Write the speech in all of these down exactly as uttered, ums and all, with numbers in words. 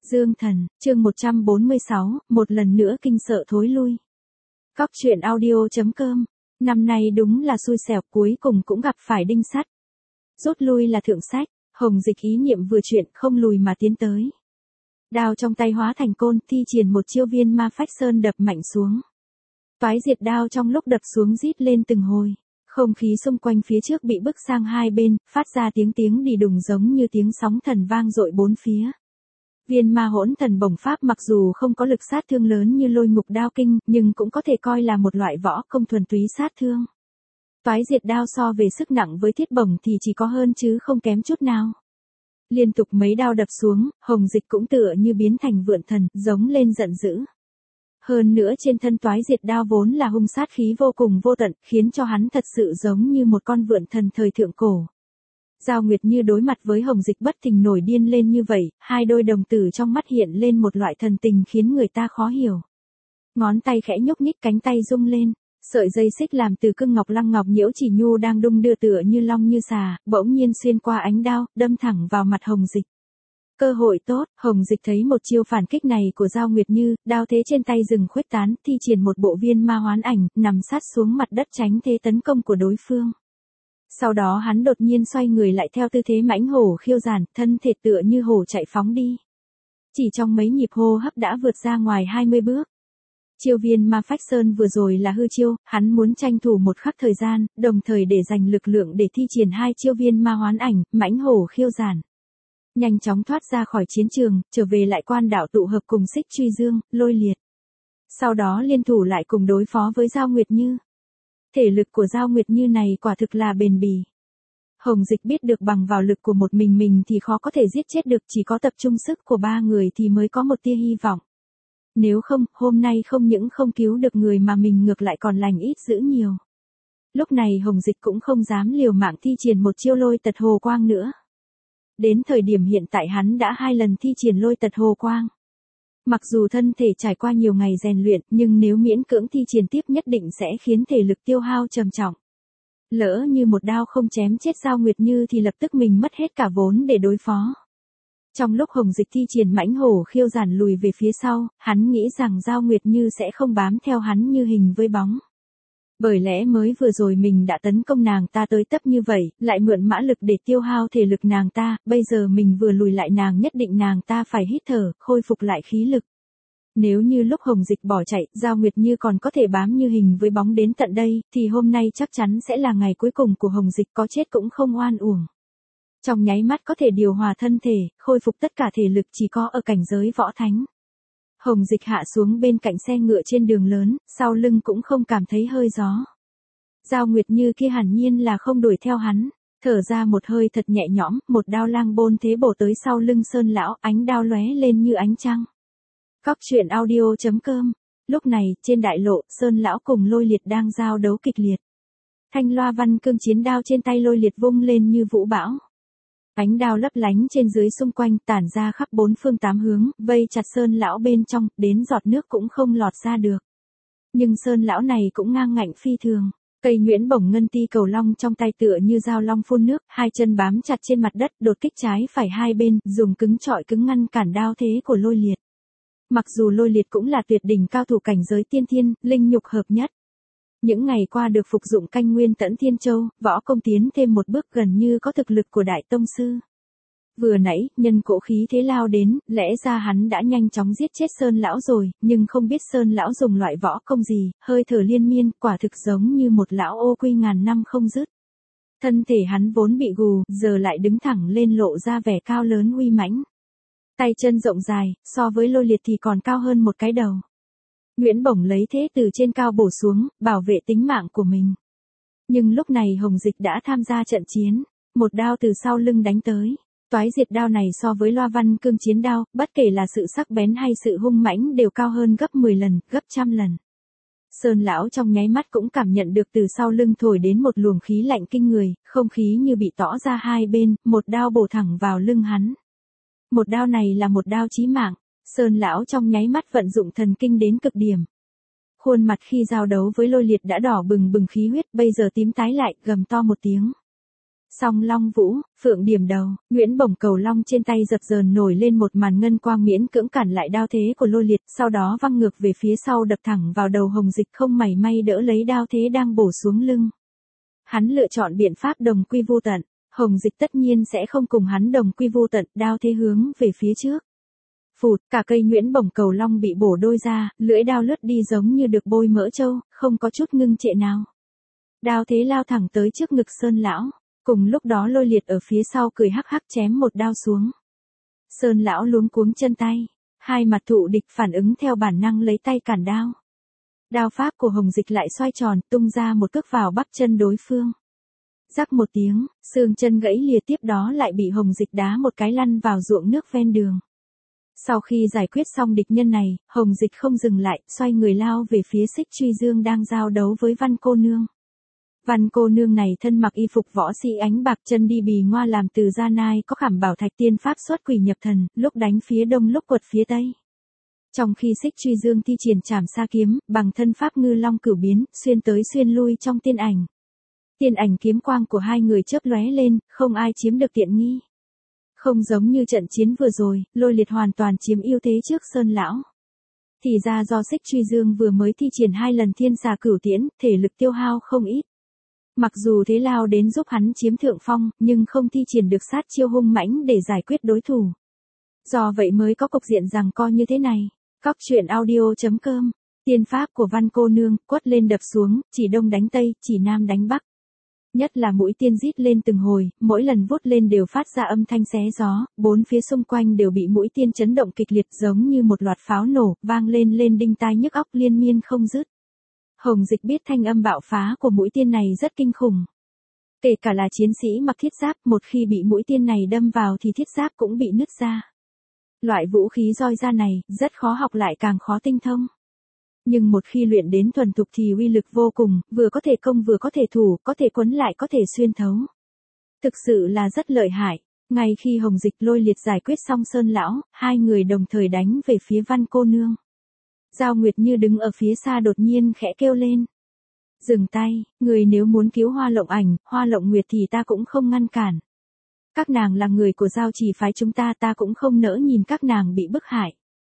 Dương Thần, chương một trăm bốn mươi sáu, một lần nữa kinh sợ thối lui. Cóc truyện audio chấm com. Năm nay đúng là xui xẻo, cuối cùng cũng gặp phải đinh sắt. Rút lui là thượng sách, Hồng Dịch ý niệm vừa chuyện, không lùi mà tiến tới. Đao trong tay hóa thành côn, thi triển một chiêu viên ma phách sơn đập mạnh xuống. Toái diệt đao trong lúc đập xuống rít lên từng hồi. Không khí xung quanh phía trước bị bức sang hai bên, phát ra tiếng tiếng đi đùng giống như tiếng sóng thần vang dội bốn phía. Viên ma hỗn thần bổng pháp mặc dù không có lực sát thương lớn như lôi ngục đao kinh, nhưng cũng có thể coi là một loại võ công thuần túy sát thương. Toái diệt đao so về sức nặng với thiết bổng thì chỉ có hơn chứ không kém chút nào. Liên tục mấy đao đập xuống, Hồng Dịch cũng tựa như biến thành vượn thần, giống lên giận dữ. Hơn nữa trên thân toái diệt đao vốn là hung sát khí vô cùng vô tận, khiến cho hắn thật sự giống như một con vượn thần thời thượng cổ. Giao Nguyệt Như đối mặt với Hồng Dịch bất thình nổi điên lên như vậy, hai đôi đồng tử trong mắt hiện lên một loại thần tình khiến người ta khó hiểu. Ngón tay khẽ nhúc nhích, cánh tay rung lên, sợi dây xích làm từ cưng ngọc lăng ngọc nhiễu chỉ nhu đang đung đưa tựa như long như xà, bỗng nhiên xuyên qua ánh đao, đâm thẳng vào mặt Hồng Dịch. Cơ hội tốt, Hồng Dịch thấy một chiêu phản kích này của Giao Nguyệt Như, đao thế trên tay dừng khuếch tán, thi triển một bộ viên ma hoán ảnh, nằm sát xuống mặt đất tránh thế tấn công của đối phương. Sau đó hắn đột nhiên xoay người lại theo tư thế mãnh hổ khiêu giản, thân thể tựa như hổ chạy phóng đi. Chỉ trong mấy nhịp hô hấp đã vượt ra ngoài hai mươi bước. Chiêu viên ma phách sơn vừa rồi là hư chiêu, hắn muốn tranh thủ một khắc thời gian, đồng thời để dành lực lượng để thi triển hai chiêu viên ma hoán ảnh, mãnh hổ khiêu giản. Nhanh chóng thoát ra khỏi chiến trường, trở về lại quan đảo tụ hợp cùng Xích Truy Dương, Lôi Liệt. Sau đó liên thủ lại cùng đối phó với Giao Nguyệt Như. Thể lực của Giao Nguyệt Như này quả thực là bền bỉ. Hồng Dịch biết được bằng vào lực của một mình mình thì khó có thể giết chết được, chỉ có tập trung sức của ba người thì mới có một tia hy vọng. Nếu không, hôm nay không những không cứu được người mà mình ngược lại còn lành ít dữ nhiều. Lúc này Hồng Dịch cũng không dám liều mạng thi triển một chiêu lôi tật hồ quang nữa. Đến thời điểm hiện tại hắn đã hai lần thi triển lôi tật hồ quang. Mặc dù thân thể trải qua nhiều ngày rèn luyện, nhưng nếu miễn cưỡng thi triển tiếp nhất định sẽ khiến thể lực tiêu hao trầm trọng. Lỡ như một đao không chém chết Giao Nguyệt Như thì lập tức mình mất hết cả vốn để đối phó. Trong lúc Hồng Dịch thi triển mãnh hổ khiêu giản lùi về phía sau, hắn nghĩ rằng Giao Nguyệt Như sẽ không bám theo hắn như hình với bóng. Bởi lẽ mới vừa rồi mình đã tấn công nàng ta tới tấp như vậy, lại mượn mã lực để tiêu hao thể lực nàng ta, bây giờ mình vừa lùi lại nàng nhất định nàng ta phải hít thở, khôi phục lại khí lực. Nếu như lúc Hồng Dịch bỏ chạy, Giao Nguyệt Như còn có thể bám như hình với bóng đến tận đây, thì hôm nay chắc chắn sẽ là ngày cuối cùng của Hồng Dịch, có chết cũng không oan uổng. Trong nháy mắt có thể điều hòa thân thể, khôi phục tất cả thể lực chỉ có ở cảnh giới võ thánh. Hồng Dịch hạ xuống bên cạnh xe ngựa trên đường lớn, sau lưng cũng không cảm thấy hơi gió. Giao Nguyệt Như kia hẳn nhiên là không đuổi theo hắn, thở ra một hơi thật nhẹ nhõm, một đao lang bôn thế bổ tới sau lưng Sơn lão, ánh đao lóe lên như ánh trăng. Cóc truyện audio chấm com. Lúc này, trên đại lộ, Sơn lão cùng Lôi Liệt đang giao đấu kịch liệt. Thanh loa văn cương chiến đao trên tay Lôi Liệt vung lên như vũ bão. Ánh đao lấp lánh trên dưới xung quanh, tản ra khắp bốn phương tám hướng, vây chặt Sơn lão bên trong, đến giọt nước cũng không lọt ra được. Nhưng Sơn lão này cũng ngang ngạnh phi thường. Cây nhuyễn bổng ngân ti cầu long trong tay tựa như dao long phun nước, hai chân bám chặt trên mặt đất, đột kích trái phải hai bên, dùng cứng trọi cứng ngăn cản đao thế của Lôi Liệt. Mặc dù Lôi Liệt cũng là tuyệt đỉnh cao thủ cảnh giới tiên thiên, linh nhục hợp nhất. Những ngày qua được phục dụng canh nguyên tẫn thiên châu, võ công tiến thêm một bước, gần như có thực lực của đại tông sư. Vừa nãy, nhân cỗ khí thế lao đến, lẽ ra hắn đã nhanh chóng giết chết Sơn lão rồi, nhưng không biết Sơn lão dùng loại võ công gì, hơi thở liên miên, quả thực giống như một lão ô quy ngàn năm không dứt. Thân thể hắn vốn bị gù, giờ lại đứng thẳng lên lộ ra vẻ cao lớn uy mãnh. Tay chân rộng dài, so với Lôi Liệt thì còn cao hơn một cái đầu. Nguyễn Bổng lấy thế từ trên cao bổ xuống, bảo vệ tính mạng của mình. Nhưng lúc này Hồng Dịch đã tham gia trận chiến, một đao từ sau lưng đánh tới. Toái diệt đao này so với loa văn cương chiến đao, bất kể là sự sắc bén hay sự hung mãnh đều cao hơn gấp mười lần, gấp trăm lần. Sơn lão trong nháy mắt cũng cảm nhận được từ sau lưng thổi đến một luồng khí lạnh kinh người, không khí như bị tỏ ra hai bên, một đao bổ thẳng vào lưng hắn. Một đao này là một đao chí mạng. Sơn lão trong nháy mắt vận dụng thần kinh đến cực điểm. Khuôn mặt khi giao đấu với Lôi Liệt đã đỏ bừng bừng khí huyết, bây giờ tím tái lại, gầm to một tiếng. Song Long Vũ, Phượng điểm đầu, Nguyễn Bổng cầu long trên tay dập dờn nổi lên một màn ngân quang miễn cưỡng cản lại đao thế của Lôi Liệt, sau đó văng ngược về phía sau đập thẳng vào đầu Hồng Dịch không mảy may đỡ lấy đao thế đang bổ xuống lưng. Hắn lựa chọn biện pháp đồng quy vô tận, Hồng Dịch tất nhiên sẽ không cùng hắn đồng quy vô tận, đao thế hướng về phía trước. Phụt, cả cây Nguyễn Bổng cầu long bị bổ đôi ra, lưỡi đao lướt đi giống như được bôi mỡ trâu, không có chút ngưng trệ nào. Đao thế lao thẳng tới trước ngực Sơn lão, cùng lúc đó Lôi Liệt ở phía sau cười hắc hắc chém một đao xuống. Sơn lão luống cuống chân tay, hai mặt thụ địch phản ứng theo bản năng lấy tay cản đao. Đao pháp của Hồng Dịch lại xoay tròn, tung ra một cước vào bắp chân đối phương. Rắc một tiếng, xương chân gãy lìa, tiếp đó lại bị Hồng Dịch đá một cái lăn vào ruộng nước ven đường. Sau khi giải quyết xong địch nhân này, Hồng Dịch không dừng lại, xoay người lao về phía Xích Truy Dương đang giao đấu với Văn cô nương. Văn cô nương này thân mặc y phục võ sĩ ánh bạc, chân đi bì ngoa làm từ da nai, có khảm bảo thạch tiên pháp xuất quỷ nhập thần, lúc đánh phía đông lúc quật phía tây. Trong khi Xích Truy Dương thi triển trảm sa kiếm, bằng thân pháp ngư long cửu biến, xuyên tới xuyên lui trong tiên ảnh. Tiên ảnh kiếm quang của hai người chớp lóe lên, không ai chiếm được tiện nghi. Không giống như trận chiến vừa rồi, Lôi Liệt hoàn toàn chiếm ưu thế trước Sơn lão. Thì ra do Xích Truy Dương vừa mới thi triển hai lần thiên xà cửu tiễn, thể lực tiêu hao không ít. Mặc dù thế lao đến giúp hắn chiếm thượng phong, nhưng không thi triển được sát chiêu hung mãnh để giải quyết đối thủ. Do vậy mới có cục diện giằng co như thế này. Cóc truyện audio chấm com, tiên pháp của Văn cô nương, quất lên đập xuống, chỉ đông đánh tây, chỉ nam đánh bắc. Nhất là mũi tiên rít lên từng hồi, mỗi lần vút lên đều phát ra âm thanh xé gió, bốn phía xung quanh đều bị mũi tiên chấn động kịch liệt giống như một loạt pháo nổ, vang lên lên đinh tai nhức óc liên miên không dứt. Hồng Dịch biết thanh âm bạo phá của mũi tiên này rất kinh khủng. Kể cả là chiến sĩ mặc thiết giáp, một khi bị mũi tiên này đâm vào thì thiết giáp cũng bị nứt ra. Loại vũ khí roi da này, rất khó học lại càng khó tinh thông. Nhưng một khi luyện đến thuần thục thì uy lực vô cùng, vừa có thể công vừa có thể thủ, có thể quấn lại có thể xuyên thấu. Thực sự là rất lợi hại. Ngay khi Hồng Dịch Lôi Liệt giải quyết xong Sơn lão, hai người đồng thời đánh về phía Văn cô nương. Giao Nguyệt Như đứng ở phía xa đột nhiên khẽ kêu lên. Dừng tay, người nếu muốn cứu Hoa Lộng Ảnh, Hoa Lộng Nguyệt thì ta cũng không ngăn cản. Các nàng là người của Giao Chỉ phái chúng ta, ta cũng không nỡ nhìn các nàng bị bức hại.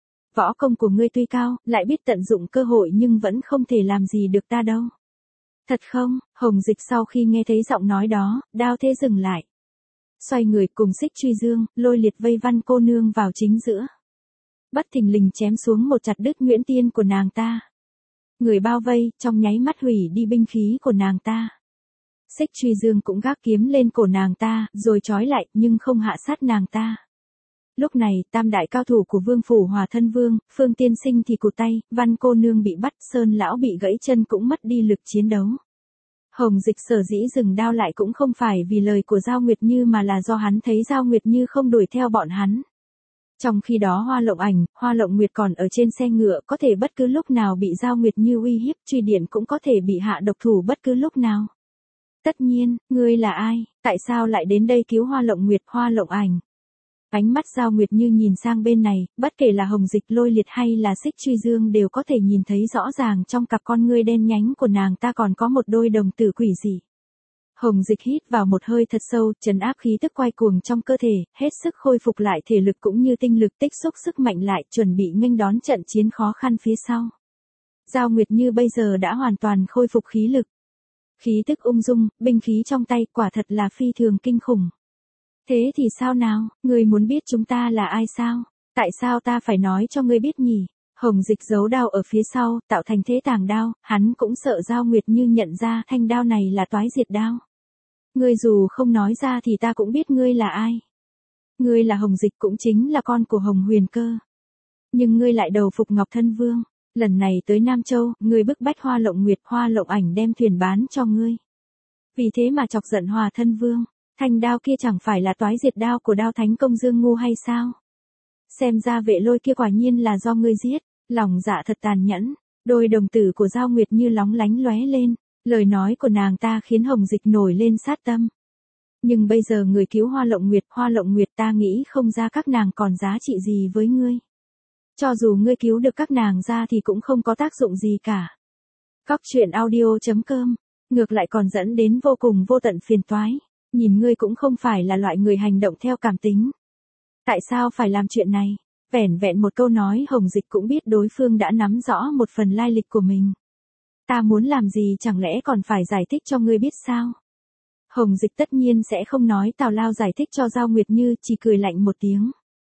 Võ công của ngươi tuy cao, lại biết tận dụng cơ hội nhưng vẫn không thể làm gì được ta đâu. Thật không? Hồng Dịch sau khi nghe thấy giọng nói đó, đao thế dừng lại. Xoay người cùng Xích Truy Dương, Lôi Liệt vây Văn cô nương vào chính giữa. Bất thình lình chém xuống một chặt đứt Nguyễn Tiên của nàng ta. Người bao vây, trong nháy mắt hủy đi binh khí của nàng ta. Xích Truy Dương cũng gác kiếm lên cổ nàng ta, rồi trói lại, nhưng không hạ sát nàng ta. Lúc này, tam đại cao thủ của Vương phủ Hòa Thân Vương, Phương Tiên Sinh thì cụt tay, Văn cô nương bị bắt, Sơn lão bị gãy chân cũng mất đi lực chiến đấu. Hồng Dịch sở dĩ dừng đao lại cũng không phải vì lời của Giao Nguyệt Như mà là do hắn thấy Giao Nguyệt Như không đuổi theo bọn hắn. Trong khi đó Hoa Lộng Ảnh, Hoa Lộng Nguyệt còn ở trên xe ngựa, có thể bất cứ lúc nào bị Giao Nguyệt Như uy hiếp, truy điện cũng có thể bị hạ độc thủ bất cứ lúc nào. Tất nhiên, ngươi là ai, tại sao lại đến đây cứu Hoa Lộng Nguyệt, Hoa Lộng Ảnh? Ánh mắt Giao Nguyệt Như nhìn sang bên này, bất kể là Hồng Dịch Lôi Liệt hay là Xích Truy Dương đều có thể nhìn thấy rõ ràng trong cặp con ngươi đen nhánh của nàng ta còn có một đôi đồng tử quỷ dị. Hồng Dịch hít vào một hơi thật sâu, trấn áp khí tức quay cuồng trong cơ thể, hết sức khôi phục lại thể lực cũng như tinh lực, tích xúc sức mạnh lại, chuẩn bị nghênh đón trận chiến khó khăn phía sau. Giao Nguyệt Như bây giờ đã hoàn toàn khôi phục khí lực. Khí tức ung dung, binh khí trong tay, quả thật là phi thường kinh khủng. Thế thì sao nào, ngươi muốn biết chúng ta là ai sao? Tại sao ta phải nói cho ngươi biết nhỉ? Hồng Dịch giấu đao ở phía sau, tạo thành thế tàng đao, hắn cũng sợ Giao Nguyệt Như nhận ra thanh đao này là toái diệt đao. Ngươi dù không nói ra thì ta cũng biết ngươi là ai. Ngươi là Hồng Dịch, cũng chính là con của Hồng Huyền Cơ. Nhưng ngươi lại đầu phục Ngọc Thân Vương, lần này tới Nam Châu, ngươi bức bách Hoa Lộng Nguyệt, Hoa Lộng Ảnh đem thuyền bán cho ngươi. Vì thế mà chọc giận Hòa Thân Vương, thanh đao kia chẳng phải là toái diệt đao của Đao Thánh Công Dương Ngu hay sao? Xem ra Vệ Lôi kia quả nhiên là do ngươi giết, lòng dạ thật tàn nhẫn. Đôi đồng tử của Giao Nguyệt Như lóng lánh lóe lên, lời nói của nàng ta khiến Hồng Dịch nổi lên sát tâm. Nhưng bây giờ người cứu Hoa Lộng Nguyệt, Hoa Lộng Nguyệt ta nghĩ không ra các nàng còn giá trị gì với ngươi. Cho dù ngươi cứu được các nàng ra thì cũng không có tác dụng gì cả. Cóc truyện audio chấm com, ngược lại còn dẫn đến vô cùng vô tận phiền toái. Nhìn ngươi cũng không phải là loại người hành động theo cảm tính. Tại sao phải làm chuyện này? Vẻn vẹn một câu nói Hồng Dịch cũng biết đối phương đã nắm rõ một phần lai lịch của mình. Ta muốn làm gì chẳng lẽ còn phải giải thích cho ngươi biết sao? Hồng Dịch tất nhiên sẽ không nói tào lao giải thích cho Giao Nguyệt Như, chỉ cười lạnh một tiếng.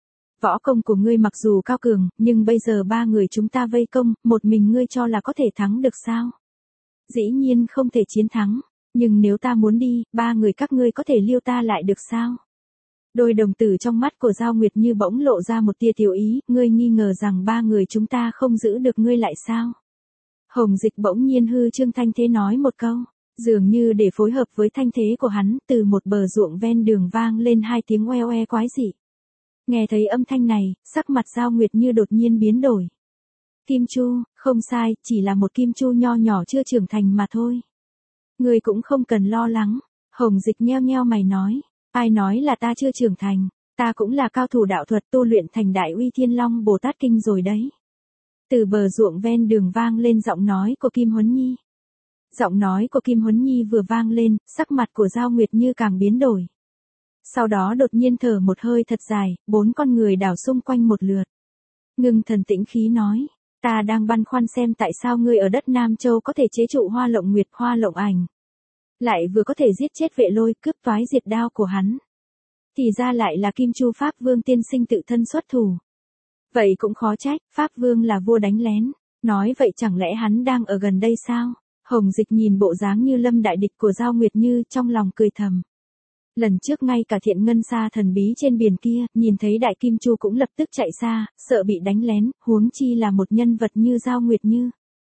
Võ công của ngươi mặc dù cao cường, nhưng bây giờ ba người chúng ta vây công, một mình ngươi cho là có thể thắng được sao? Dĩ nhiên không thể chiến thắng, nhưng nếu ta muốn đi, ba người các ngươi có thể liêu ta lại được sao? Đôi đồng tử trong mắt của Giao Nguyệt Như bỗng lộ ra một tia tiểu ý, ngươi nghi ngờ rằng ba người chúng ta không giữ được ngươi lại sao? Hồng Dịch bỗng nhiên hư trương thanh thế nói một câu, dường như để phối hợp với thanh thế của hắn, từ một bờ ruộng ven đường vang lên hai tiếng oe oe quái dị. Nghe thấy âm thanh này, sắc mặt Giao Nguyệt Như đột nhiên biến đổi. Kim Chu, không sai, chỉ là một Kim Chu nho nhỏ chưa trưởng thành mà thôi. Ngươi cũng không cần lo lắng. Hồng Dịch nheo nheo mày nói, ai nói là ta chưa trưởng thành, ta cũng là cao thủ đạo thuật tu luyện thành Đại Uy Thiên Long Bồ Tát Kinh rồi đấy. Từ bờ ruộng ven đường vang lên giọng nói của Kim Huấn Nhi. Giọng nói của Kim Huấn Nhi vừa vang lên, sắc mặt của Giao Nguyệt Như càng biến đổi. Sau đó đột nhiên thở một hơi thật dài, bốn con người đảo xung quanh một lượt. Ngưng thần tĩnh khí nói, ta đang băn khoăn xem tại sao ngươi ở đất Nam Châu có thể chế trụ Hoa Lộng Nguyệt, Hoa Lộng Ảnh. Lại vừa có thể giết chết Vệ Lôi, cướp toái diệt đao của hắn. Thì ra lại là Kim Chu Pháp Vương tiên sinh tự thân xuất thủ. Vậy cũng khó trách, Pháp Vương là vua đánh lén. Nói vậy chẳng lẽ hắn đang ở gần đây sao? Hồng Dịch nhìn bộ dáng như lâm đại địch của Giao Nguyệt Như, trong lòng cười thầm. Lần trước ngay cả Thiện Ngân Sa thần bí trên biển kia, nhìn thấy Đại Kim Chu cũng lập tức chạy xa, sợ bị đánh lén, huống chi là một nhân vật như Giao Nguyệt Như.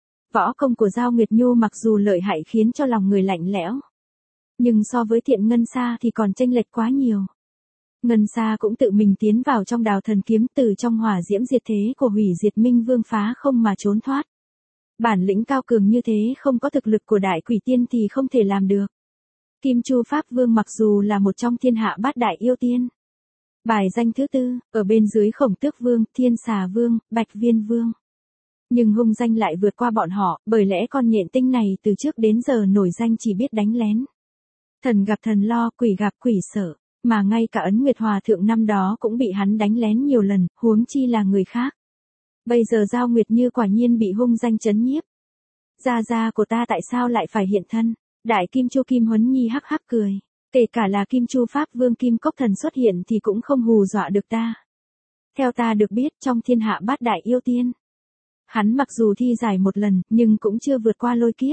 Võ công của Giao Nguyệt Nhu mặc dù lợi hại khiến cho lòng người lạnh lẽo, nhưng so với Thiện Ngân Sa thì còn chênh lệch quá nhiều. Ngân Sa cũng tự mình tiến vào trong Đào Thần Kiếm, từ trong hỏa diễm diệt thế của Hủy Diệt Minh Vương phá không mà trốn thoát. Bản lĩnh cao cường như thế không có thực lực của Đại Quỷ Tiên thì không thể làm được. Kim Chu Pháp Vương mặc dù là một trong thiên hạ bát đại yêu tiên. Bài danh thứ tư, ở bên dưới Khổng Tước Vương, Thiên Xà Vương, Bạch Viên Vương. Nhưng hung danh lại vượt qua bọn họ, bởi lẽ con nhện tinh này từ trước đến giờ nổi danh chỉ biết đánh lén. Thần gặp thần lo, quỷ gặp quỷ sợ, mà ngay cả Ấn Nguyệt Hòa Thượng năm đó cũng bị hắn đánh lén nhiều lần, huống chi là người khác. Bây giờ Giao Nguyệt Như quả nhiên bị hung danh chấn nhiếp. Gia gia của ta tại sao lại phải hiện thân? Đại Kim Chu Kim Huấn Nhi hắc hắc cười, kể cả là Kim Chu Pháp Vương Kim Cốc Thần xuất hiện thì cũng không hù dọa được ta. Theo ta được biết trong thiên hạ bát đại yêu tiên, hắn mặc dù thi giải một lần, nhưng cũng chưa vượt qua lôi kiếp.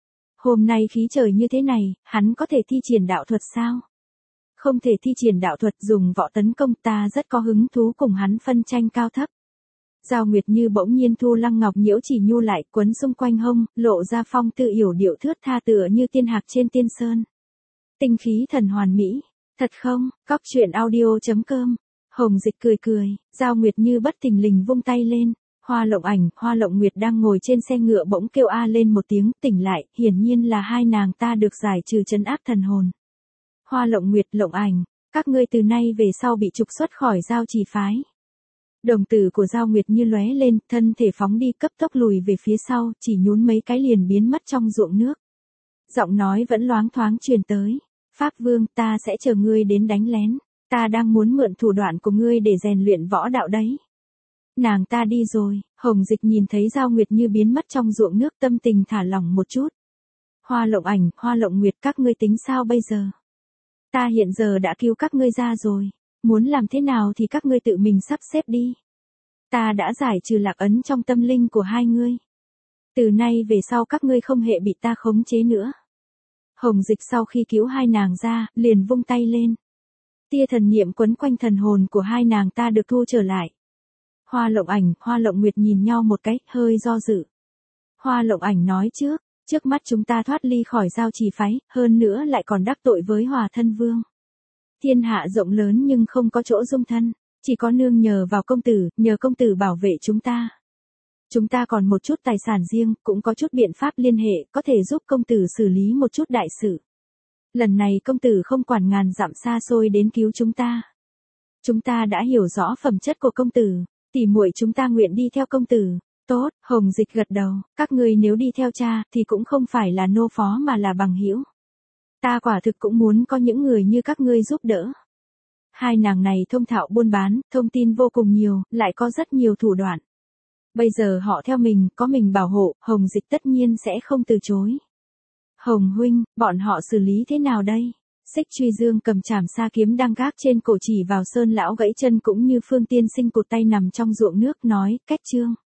Hôm nay khí trời như thế này, hắn có thể thi triển đạo thuật sao? Không thể thi triển đạo thuật, dùng võ tấn công, ta rất có hứng thú cùng hắn phân tranh cao thấp. Giao Nguyệt Như bỗng nhiên thu Lăng Ngọc Nhiễu Chỉ Nhu lại, quấn xung quanh hông, lộ ra phong tư yểu điệu thướt tha tựa như tiên hạc trên tiên sơn. Tinh khí thần hoàn mỹ, thật không? Cóc truyện audio chấm com. Hồng Dịch cười cười, Giao Nguyệt Như bất thình lình vung tay lên. Hoa Lộng Ảnh, Hoa Lộng Nguyệt đang ngồi trên xe ngựa bỗng kêu a lên một tiếng, tỉnh lại, hiển nhiên là hai nàng ta được giải trừ trấn áp thần hồn. Hoa Lộng Nguyệt, Lộng Ảnh, các ngươi từ nay về sau bị trục xuất khỏi Giao Trì phái. Đồng tử của Giao Nguyệt Như lóe lên, thân thể phóng đi cấp tốc lùi về phía sau, chỉ nhún mấy cái liền biến mất trong ruộng nước. Giọng nói vẫn loáng thoáng truyền tới, Pháp Vương, ta sẽ chờ ngươi đến đánh lén, ta đang muốn mượn thủ đoạn của ngươi để rèn luyện võ đạo đấy. Nàng ta đi rồi. Hồng Dịch nhìn thấy Giao Nguyệt Như biến mất trong ruộng nước, tâm tình thả lỏng một chút. Hoa Lộng Ảnh, Hoa Lộng Nguyệt, các ngươi tính sao bây giờ? Ta hiện giờ đã cứu các ngươi ra rồi, muốn làm thế nào thì các ngươi tự mình sắp xếp đi. Ta đã giải trừ lạc ấn trong tâm linh của hai ngươi. Từ nay về sau các ngươi không hệ bị ta khống chế nữa. Hồng Dịch sau khi cứu hai nàng ra, liền vung tay lên. Tia thần niệm quấn quanh thần hồn của hai nàng ta được thu trở lại. Hoa Lộng Ảnh, Hoa Lộng Nguyệt nhìn nhau một cái, hơi do dự. Hoa Lộng Ảnh nói trước, trước mắt chúng ta thoát ly khỏi Giao Trì phái, hơn nữa lại còn đắc tội với Hòa Thân Vương. Thiên hạ rộng lớn nhưng không có chỗ dung thân, chỉ có nương nhờ vào công tử, nhờ công tử bảo vệ chúng ta. Chúng ta còn một chút tài sản riêng, cũng có chút biện pháp liên hệ, có thể giúp công tử xử lý một chút đại sự. Lần này công tử không quản ngàn dặm xa xôi đến cứu chúng ta. Chúng ta đã hiểu rõ phẩm chất của công tử, tỉ muội chúng ta nguyện đi theo công tử. Tốt, Hồng Dịch gật đầu, các ngươi nếu đi theo cha thì cũng không phải là nô phó mà là bằng hữu. Ta quả thực cũng muốn có những người như các ngươi giúp đỡ. Hai nàng này thông thạo buôn bán, thông tin vô cùng nhiều, lại có rất nhiều thủ đoạn. Bây giờ họ theo mình, có mình bảo hộ, Hồng Dịch tất nhiên sẽ không từ chối. Hồng huynh, bọn họ xử lý thế nào đây? Xích Truy Dương cầm chảm sa kiếm đang gác trên cổ chỉ vào Sơn lão gãy chân cũng như Phương Tiên Sinh cụt tay nằm trong ruộng nước nói, Kết Trương.